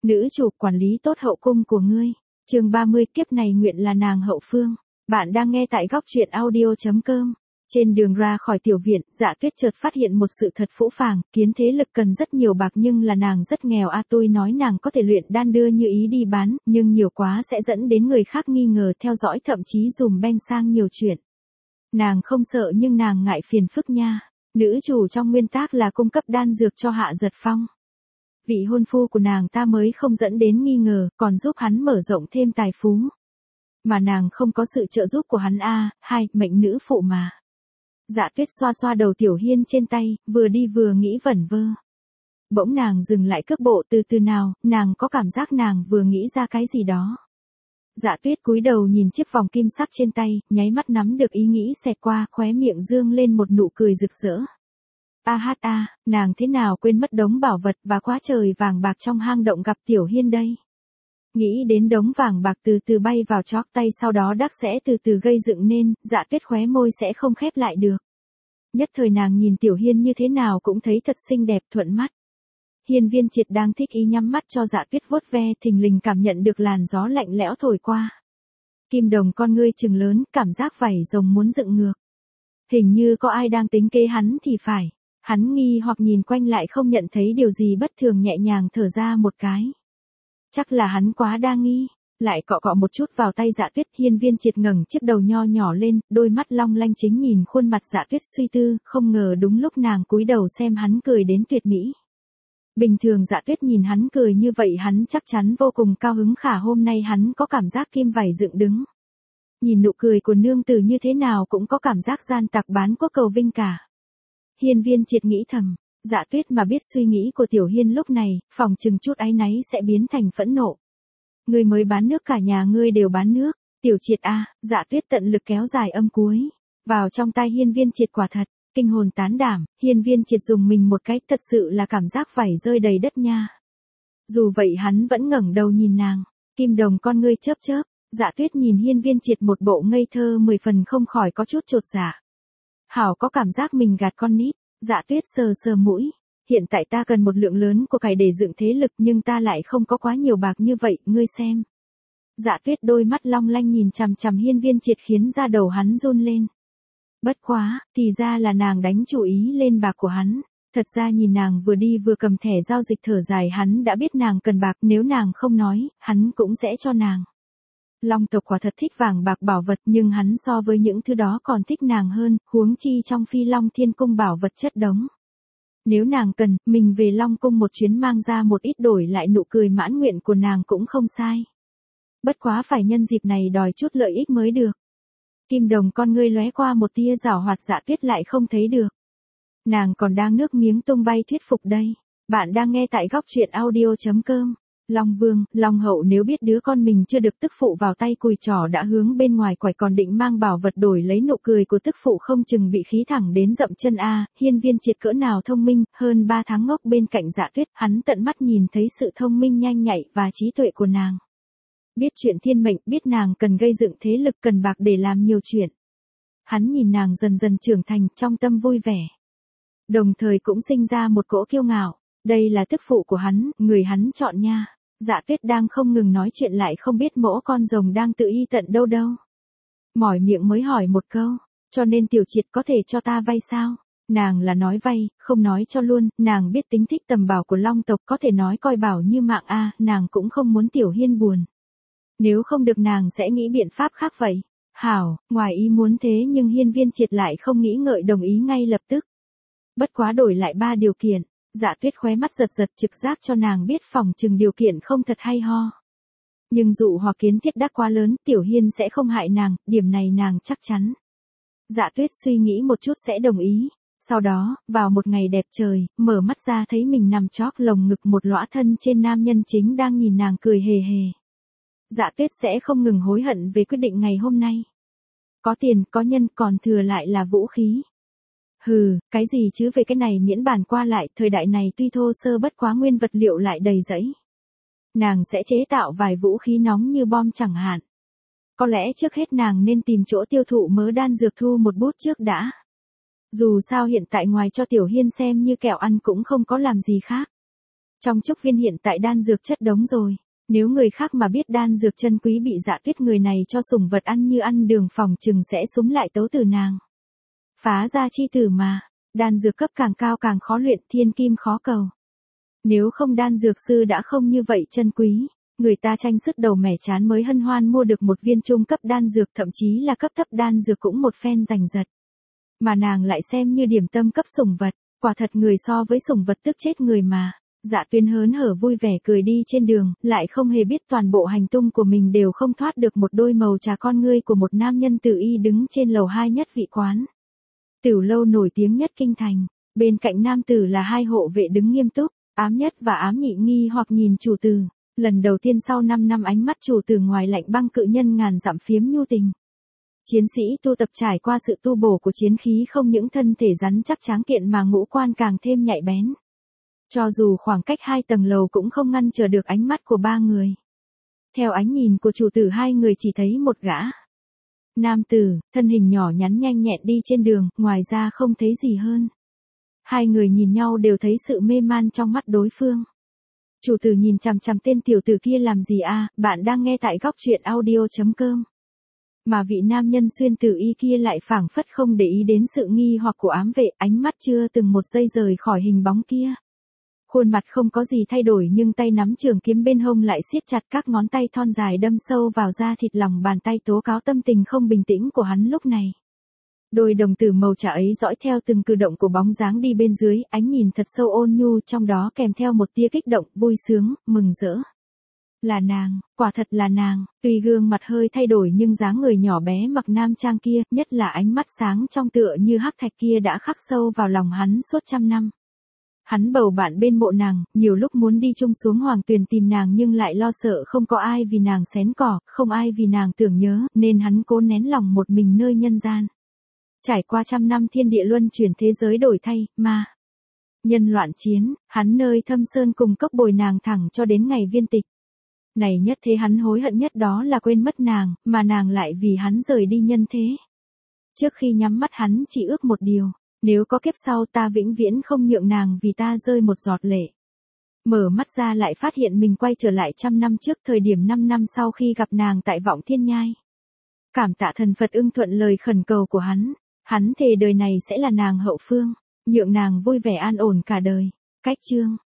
Nữ chủ quản lý tốt hậu cung của ngươi. Chương 30 kiếp này nguyện là nàng hậu phương. Bạn đang nghe tại góc truyện audio.com. Trên đường ra khỏi tiểu viện, Dạ Tuyết chợt phát hiện một sự thật phũ phàng, kiến thế lực cần rất nhiều bạc nhưng là nàng rất nghèo a. Tôi nói nàng có thể luyện đan đưa như ý đi bán, nhưng nhiều quá sẽ dẫn đến người khác nghi ngờ theo dõi thậm chí dùm beng sang nhiều chuyện. Nàng không sợ nhưng nàng ngại phiền phức nha. Nữ chủ trong nguyên tác là cung cấp đan dược cho Hạ Giật Phong. Vị hôn phu của nàng ta mới không dẫn đến nghi ngờ, còn giúp hắn mở rộng thêm tài phú. Mà nàng không có sự trợ giúp của hắn a, mệnh nữ phụ mà. Dạ Tuyết xoa xoa đầu Tiểu Hiên trên tay, vừa đi vừa nghĩ vẩn vơ. Bỗng nàng dừng lại cước bộ từ từ nào, nàng có cảm giác nàng vừa nghĩ ra cái gì đó. Dạ Tuyết cúi đầu nhìn chiếc vòng kim sắc trên tay, nháy mắt nắm được ý nghĩ xẹt qua, khóe miệng dương lên một nụ cười rực rỡ. Nàng thế nào quên mất đống bảo vật và quá trời vàng bạc trong hang động gặp Tiểu Hiên đây. Nghĩ đến đống vàng bạc từ từ bay vào chóp tay sau đó đắc sẽ từ từ gây dựng nên, Dạ Tuyết khóe môi sẽ không khép lại được. Nhất thời nàng nhìn Tiểu Hiên như thế nào cũng thấy thật xinh đẹp thuận mắt. Hiên Viên Triệt đang thích ý nhắm mắt cho Dạ Tuyết vuốt ve, thình lình cảm nhận được làn gió lạnh lẽo thổi qua. Kim đồng con ngươi trừng lớn, cảm giác vảy rồng muốn dựng ngược. Hình như có ai đang tính kế hắn thì phải. Hắn nghi hoặc nhìn quanh lại không nhận thấy điều gì bất thường, nhẹ nhàng thở ra một cái. Chắc là hắn quá đa nghi, lại cọ cọ một chút vào tay Dạ Tuyết. Hiên Viên Triệt ngẩng chiếc đầu nho nhỏ lên, đôi mắt long lanh chính nhìn khuôn mặt Dạ Tuyết suy tư, không ngờ đúng lúc nàng cúi đầu xem hắn cười đến tuyệt mỹ. Bình thường Dạ Tuyết nhìn hắn cười như vậy hắn chắc chắn vô cùng cao hứng, khả hôm nay hắn có cảm giác kim vảy dựng đứng. Nhìn nụ cười của nương tử như thế nào cũng có cảm giác gian tặc bán quốc cầu vinh cả. Hiên Viên Triệt nghĩ thầm, Dạ Tuyết mà biết suy nghĩ của Tiểu Hiên lúc này, phòng chừng chút áy náy sẽ biến thành phẫn nộ. Ngươi mới bán nước cả nhà ngươi đều bán nước, Tiểu Triệt a, Dạ Tuyết tận lực kéo dài âm cuối, vào trong tai Hiên Viên Triệt quả thật, kinh hồn tán đảm. Hiên Viên Triệt dùng mình một cái, thật sự là cảm giác vảy rơi đầy đất nha. Dù vậy hắn vẫn ngẩng đầu nhìn nàng, kim đồng con ngươi chớp chớp, Dạ Tuyết nhìn Hiên Viên Triệt một bộ ngây thơ 10 phần không khỏi có chút chột dạ. Hảo có cảm giác mình gạt con nít. Dạ Tuyết sờ sờ mũi. Hiện tại ta cần một lượng lớn của cải để dựng thế lực nhưng ta lại không có quá nhiều bạc như vậy, ngươi xem. Dạ Tuyết đôi mắt long lanh nhìn chằm chằm Hiên Viên Triệt khiến da đầu hắn run lên. Bất quá, thì ra là nàng đánh chú ý lên bạc của hắn. Thật ra nhìn nàng vừa đi vừa cầm thẻ giao dịch thở dài, hắn đã biết nàng cần bạc, nếu nàng không nói, hắn cũng sẽ cho nàng. Long tộc quả thật thích vàng bạc bảo vật nhưng hắn so với những thứ đó còn thích nàng hơn, huống chi trong Phi Long Thiên Cung bảo vật chất đống. Nếu nàng cần, mình về Long Cung một chuyến mang ra một ít đổi lại nụ cười mãn nguyện của nàng cũng không sai. Bất quá phải nhân dịp này đòi chút lợi ích mới được. Kim đồng con ngươi lóe qua một tia giảo hoạt, Dạ Tuyết lại không thấy được. Nàng còn đang nước miếng tung bay thuyết phục đây. Bạn đang nghe tại góc truyện audio.com. Long Vương, Long Hậu nếu biết đứa con mình chưa được tức phụ vào tay cùi trỏ đã hướng bên ngoài quải còn định mang bảo vật đổi lấy nụ cười của tức phụ không chừng bị khí thẳng đến dậm chân a. Hiên Viên Triệt cỡ nào thông minh, hơn 3 tháng ngốc bên cạnh Dạ Tuyết, hắn tận mắt nhìn thấy sự thông minh nhanh nhạy và trí tuệ của nàng. Biết chuyện thiên mệnh, biết nàng cần gây dựng thế lực, cần bạc để làm nhiều chuyện. Hắn nhìn nàng dần dần trưởng thành, trong tâm vui vẻ. Đồng thời cũng sinh ra một cỗ kiêu ngạo, đây là tức phụ của hắn, người hắn chọn nha. Dạ Tuyết đang không ngừng nói chuyện lại không biết mỗ con rồng đang tự y tận đâu đâu. Mỏi miệng mới hỏi một câu, cho nên Tiểu Triệt có thể cho ta vay sao? Nàng là nói vay, không nói cho luôn, nàng biết tính thích tầm bảo của Long tộc, có thể nói coi bảo như mạng a, nàng cũng không muốn Tiểu Hiên buồn. Nếu không được nàng sẽ nghĩ biện pháp khác vậy. Hảo, ngoài ý muốn thế nhưng Hiên Viên Triệt lại không nghĩ ngợi đồng ý ngay lập tức. Bất quá đổi lại 3 điều kiện. Dạ Tuyết khóe mắt giật giật, trực giác cho nàng biết phòng chừng điều kiện không thật hay ho. Nhưng dụ hoặc kiến thiết đắc quá lớn, Tiểu Hiên sẽ không hại nàng, điểm này nàng chắc chắn. Dạ Tuyết suy nghĩ một chút sẽ đồng ý. Sau đó, vào một ngày đẹp trời, mở mắt ra thấy mình nằm chóp lồng ngực một lõa thân trên nam nhân chính đang nhìn nàng cười hề hề. Dạ Tuyết sẽ không ngừng hối hận về quyết định ngày hôm nay. Có tiền, có nhân, còn thừa lại là vũ khí. Hừ, cái gì chứ, về cái này miễn bàn qua lại, thời đại này tuy thô sơ bất quá nguyên vật liệu lại đầy rẫy. Nàng sẽ chế tạo vài vũ khí nóng như bom chẳng hạn. Có lẽ trước hết nàng nên tìm chỗ tiêu thụ mớ đan dược thu một bút trước đã. Dù sao hiện tại ngoài cho Tiểu Hiên xem như kẹo ăn cũng không có làm gì khác. Trong trúc viên hiện tại đan dược chất đống rồi. Nếu người khác mà biết đan dược chân quý bị Dạ Tuyết người này cho sủng vật ăn như ăn đường, phòng chừng sẽ súm lại tấu từ nàng. Phá ra chi tử mà, đan dược cấp càng cao càng khó luyện, thiên kim khó cầu. Nếu không đan dược sư đã không như vậy chân quý, người ta tranh sứt đầu mẻ chán mới hân hoan mua được một viên trung cấp đan dược, thậm chí là cấp thấp đan dược cũng một phen giành giật. Mà nàng lại xem như điểm tâm cấp sủng vật, quả thật người so với sủng vật tức chết người mà. Dạ Tuyên hớn hở vui vẻ cười đi trên đường, lại không hề biết toàn bộ hành tung của mình đều không thoát được một đôi màu trà con ngươi của một nam nhân tự y đứng trên lầu 2 nhất vị quán. Tiểu lâu nổi tiếng nhất kinh thành, bên cạnh nam tử là 2 hộ vệ đứng nghiêm túc, ám nhất và ám nhị nghi hoặc nhìn chủ tử. Lần đầu tiên sau 5 năm ánh mắt chủ tử ngoài lạnh băng cự nhân ngàn dặm phiếm nhu tình. Chiến sĩ tu tập trải qua sự tu bổ của chiến khí không những thân thể rắn chắc tráng kiện mà ngũ quan càng thêm nhạy bén. Cho dù khoảng cách 2 tầng lầu cũng không ngăn trở được ánh mắt của 3 người. Theo ánh nhìn của chủ tử 2 người chỉ thấy một gã nam tử, thân hình nhỏ nhắn nhanh nhẹn đi trên đường, ngoài ra không thấy gì hơn. 2 người nhìn nhau đều thấy sự mê man trong mắt đối phương. Chủ tử nhìn chằm chằm tên tiểu tử kia làm gì à, bạn đang nghe tại góc truyện audio.com. Mà vị nam nhân xuyên tử y kia lại phảng phất không để ý đến sự nghi hoặc của ám vệ, ánh mắt chưa từng một giây rời khỏi hình bóng kia. Khuôn mặt không có gì thay đổi nhưng tay nắm trường kiếm bên hông lại siết chặt, các ngón tay thon dài đâm sâu vào da thịt, lòng bàn tay tố cáo tâm tình không bình tĩnh của hắn lúc này. Đôi đồng tử màu trà ấy dõi theo từng cử động của bóng dáng đi bên dưới, ánh nhìn thật sâu ôn nhu, trong đó kèm theo một tia kích động, vui sướng, mừng rỡ. Là nàng, quả thật là nàng, tuy gương mặt hơi thay đổi nhưng dáng người nhỏ bé mặc nam trang kia, nhất là ánh mắt sáng trong tựa như hắc thạch kia đã khắc sâu vào lòng hắn suốt trăm năm. Hắn bầu bạn bên mộ nàng, nhiều lúc muốn đi chung xuống hoàng tuyền tìm nàng nhưng lại lo sợ không có ai vì nàng xén cỏ, không ai vì nàng tưởng nhớ, nên hắn cố nén lòng một mình nơi nhân gian. Trải qua trăm năm thiên địa luân chuyển, thế giới đổi thay, mà nhân loạn chiến, hắn nơi thâm sơn cùng cốc bồi nàng thẳng cho đến ngày viên tịch. Này nhất thế hắn hối hận nhất đó là quên mất nàng, mà nàng lại vì hắn rời đi nhân thế. Trước khi nhắm mắt hắn chỉ ước một điều, nếu có kiếp sau ta vĩnh viễn không nhượng nàng vì ta rơi một giọt lệ. Mở mắt ra lại phát hiện mình quay trở lại trăm năm trước, thời điểm 5 năm sau khi gặp nàng tại Vọng Thiên Nhai. Cảm tạ thần Phật ưng thuận lời khẩn cầu của hắn thề đời này sẽ là nàng hậu phương, nhượng nàng vui vẻ an ổn cả đời. Cách chương